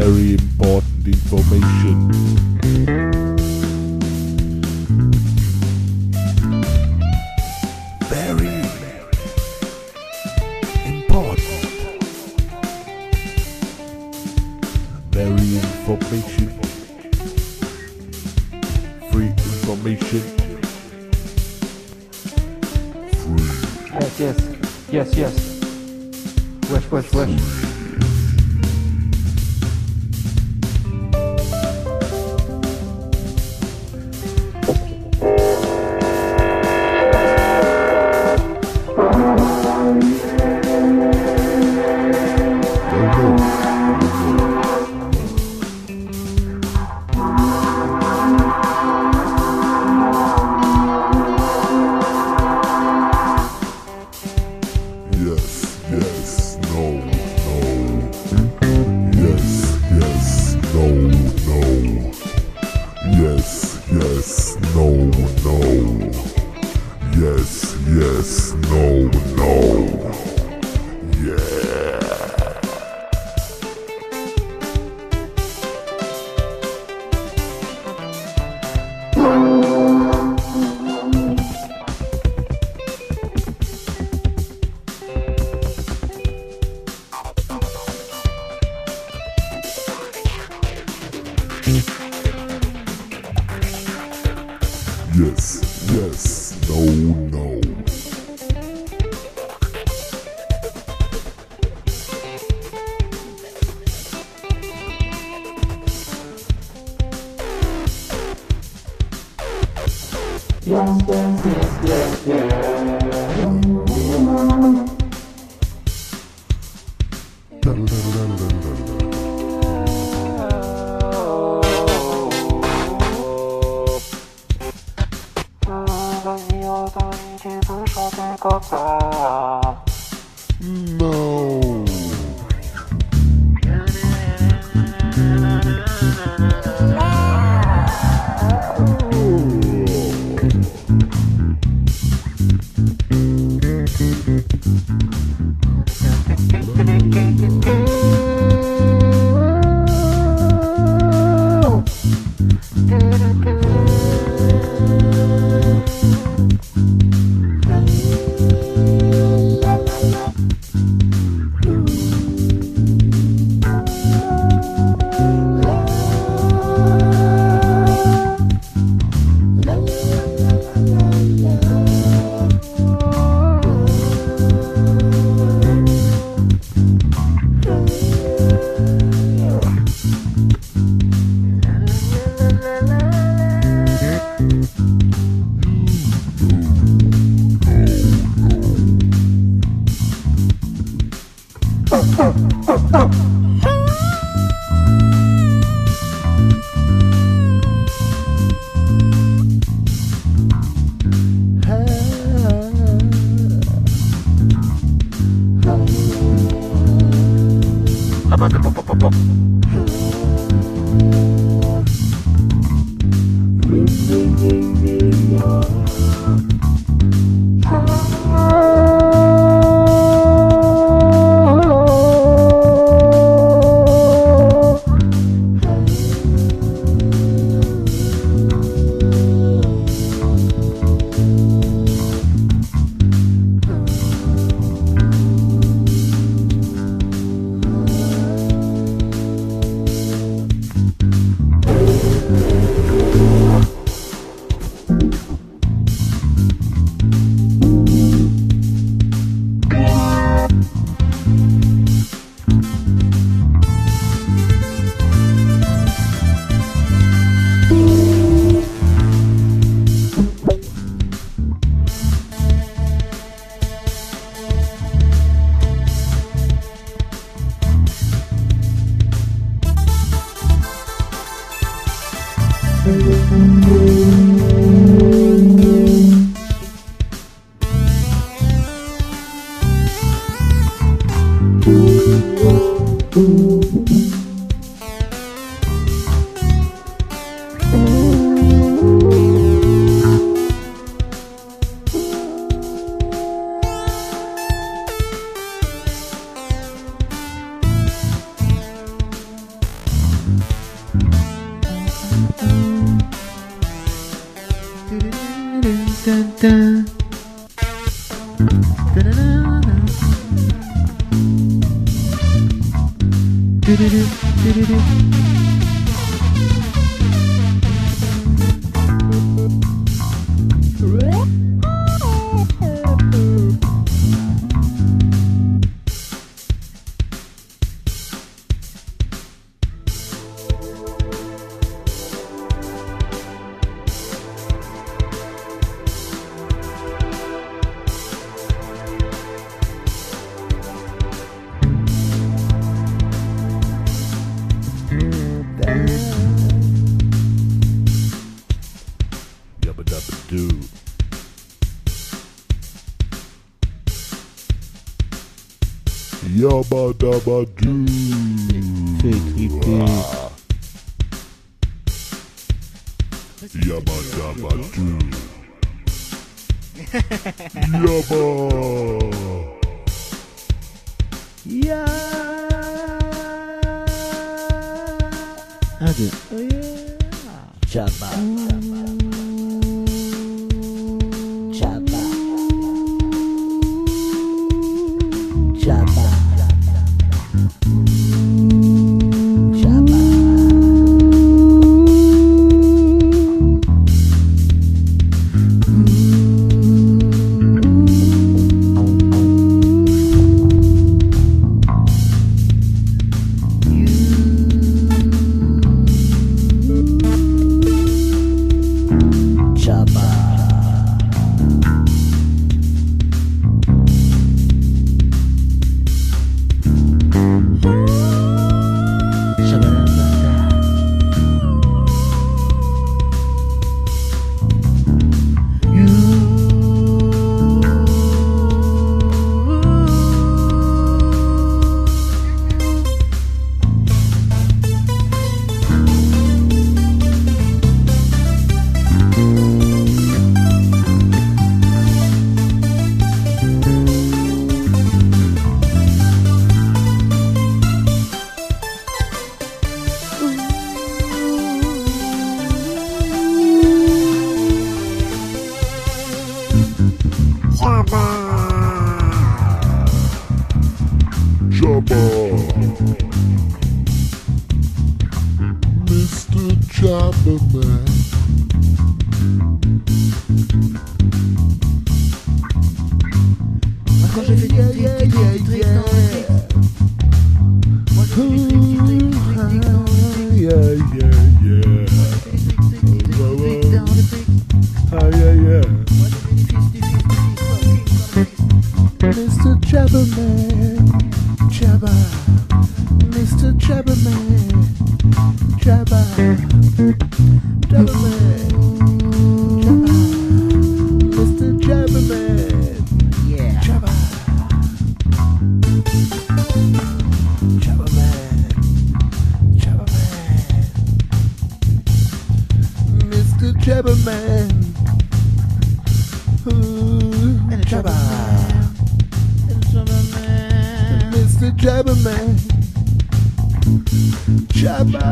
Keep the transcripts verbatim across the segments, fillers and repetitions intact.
very important information. Very important. Very information. Free information. Yes, yes, yes, yes. Wesh, wesh, wesh. Yes, yes, no, no. Yes, yes, no, no. Yes, yes, no, no. Yes, yes, no, no. Yeah. Yes, yes, no, no. Yes, yes, yes, yes, yes. No. Do-do-do, do-do-do. Yabba dabba doo. Yabba dabba doo. Ah. Yabba dabba doo. Yabba. Un, deux. Jabba. Jabba. Jabba. Jabba. Jabba. Jabba. Mister Jabba Man. Quand j'ai fait du trick, trick, trick, trick dans le trick. Moi j'ai fait du trick, trick, trick, trick, trick dans le trick. Yeah, yeah, yeah. Trick, trick, trick, trick, trick dans le trick. Ah, yeah, yeah. Moi j'ai fait du fist, du fist, du fist, fucking dans le fist. Mister Jabba Man. Jabba. Mister Jabba Man. Jabba. Jabba Man. Jabba. Mister Jabba Man. Yeah. Jabba. Jabba Man. Jabba Man. Mister Jabba Man. Ooh, And a Jabba Jabba. And a Jabba man. Mister Jabba Man. Jabba.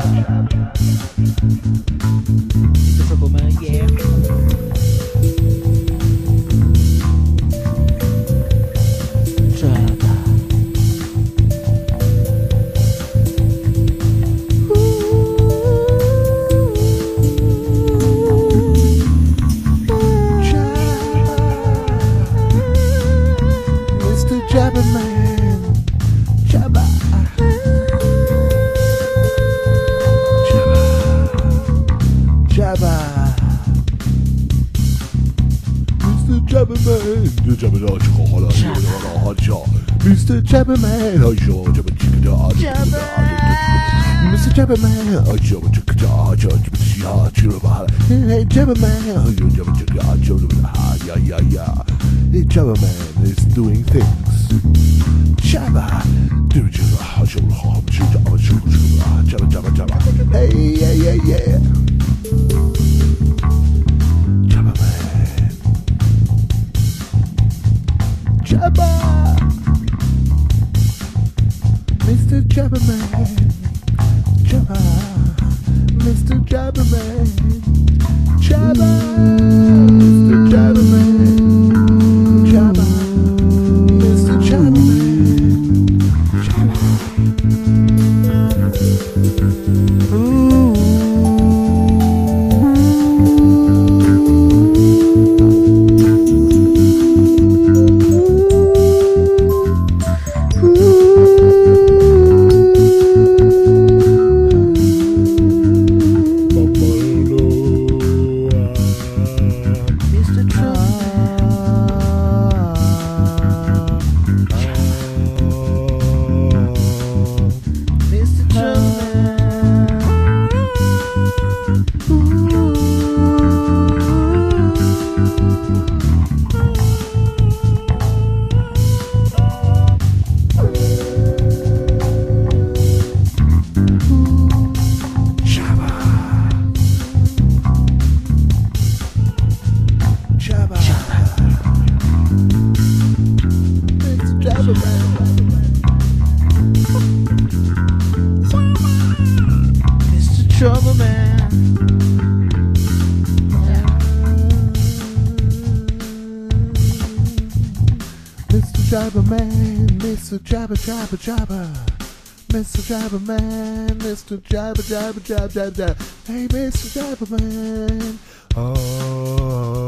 Mister Jabba man, yeah. Jabba. Mister Jabba Man. Jabba. Jabba. Mister Jabba Man. The Jabba da chicka holla, Jabba hot shot. Mister Jabba Man. I show Jabba chicka da. Mister Jabba Man. I show chicka da. Jabba chicka chiraba. Hey, Jabba Man. I show Jabba chicka chiraba. Yeah, yeah, yeah. The Jabba Man is doing things. Jabba. Do Jabba. I show Jabba chicka chiraba. Jabba, Jabba, Jabba. Hey, yeah, yeah, yeah. Jabba Man. Jabba. Mister Jabba Man. Jabba. Mister Jabba Man. Jabba. Mister Jabba Man. Jabba. Jabba Man. Mister Trouble Man. Mister Jabba Man, Mister Jabba Jabba Jabba. Mister Jabba Man, Mister Jabba Jabba Jabba Jabba Jabba. Hey, Mister Jabba Man. Oh.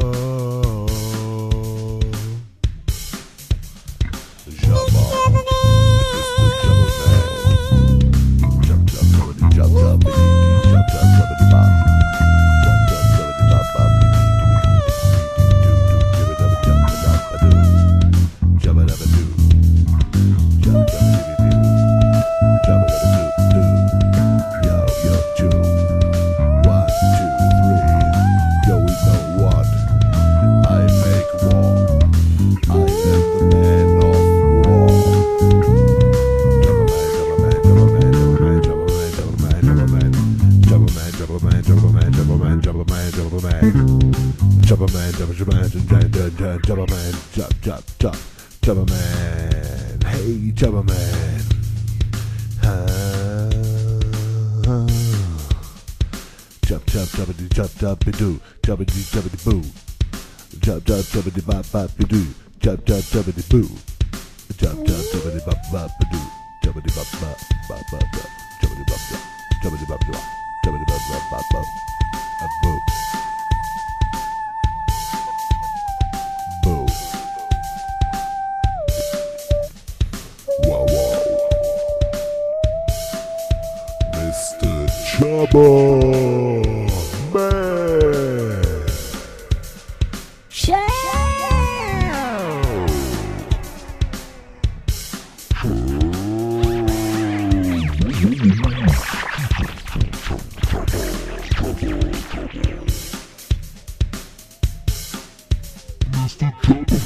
Jabba Man, Jabba Man, Jabba Man, Jab, Jab, Jab, Jabba Man, hey Jabba Man, Jab, Jab, Jabba Dee, Jab, Jab, Bidoo, Jabba Dee, Jabba Dee Boo, Jab, Jab, Jabba Dee, Bop, Bop, Bidoo, Jab, Jab, Jabba Dee Boo, Jab, Jab, Jabba Dee, Bop, Bop, Bidoo, Jabba Dee, Bop, Bop, Bop, Bop, Bop, Jabba Dee, Bop, Bop, Jabba Dee, Bop, Bop, Jabba Dee, Bop, Bop, Bop, Bop, Boo. Mister Jabba Man. Ciao. Mister Jabba.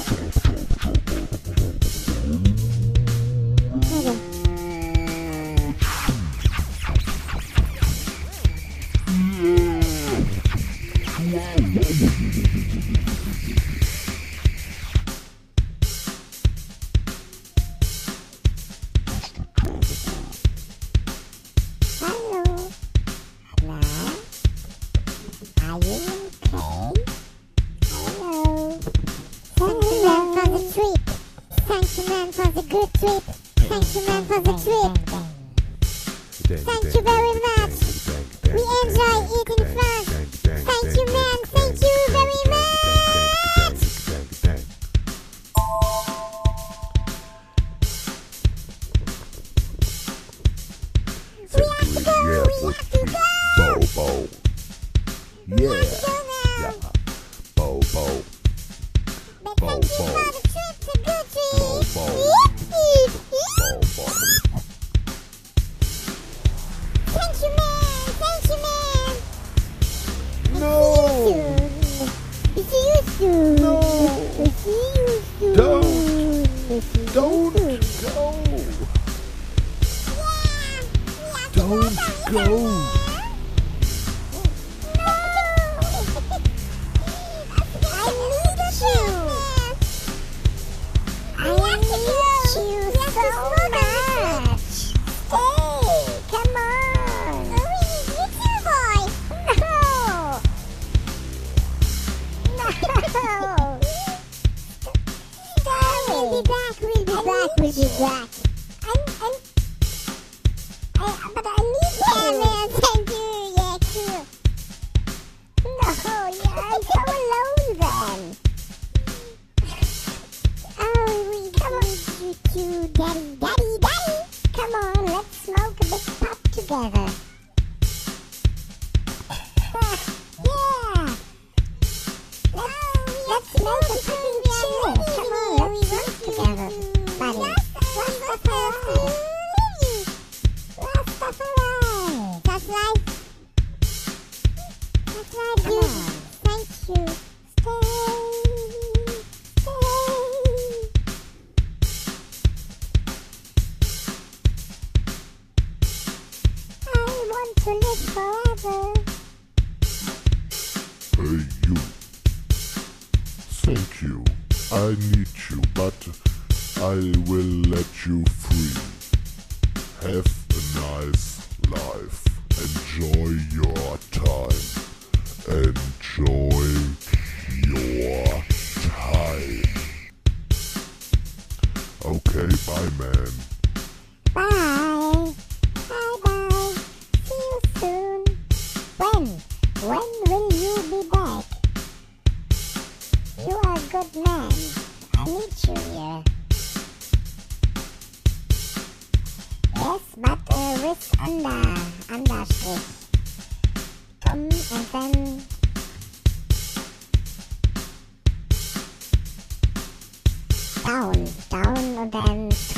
Thank you, man, for the good trip. Thank you, man, for the trip. Thank you very much. We enjoy eating fun. Thank you, man. Thank you very much. We have to go. We have to go. Bobo. We Yeah. have to go now. Yeah. Bobo. But thank you Bobo. for the trip, the good trip. Bobo. Yippee. Bobo. Thank you, man. Thank you, man. No. See you soon. No. See you soon. Don't. See you Don't soon. go. Yeah. We have to Don't go. go. No. I need you. I need you so much. Stay. Come on. No, we need you too, boy. No. No. We'll be back. We'll be back. We'll be back. I'm, I'm, I, but I need you. Yeah, man. Thank you. Yeah, cool. No, yeah, I'm so alone then. Oh, we come on, you two, daddy, daddy, daddy. Come on, let's smoke a big pot together. Yeah. Let's, let's smoke a pretty chill. Come on, let's smoke together, buddy. Rastafari. Rastafari. That's right. That's right, dude. Thank you. Stay. Stay. I want to live forever. Hey, you. Thank you. I need you, but I will let you free. Have a nice life. Enjoy your time. Enjoy your time. Okay, bye, man. Bye. Bye bye. See you soon. When? When will you be back? You are a good man. I need you here. Yes, but uh, with under, Understrich. Come and then... Down, down und dann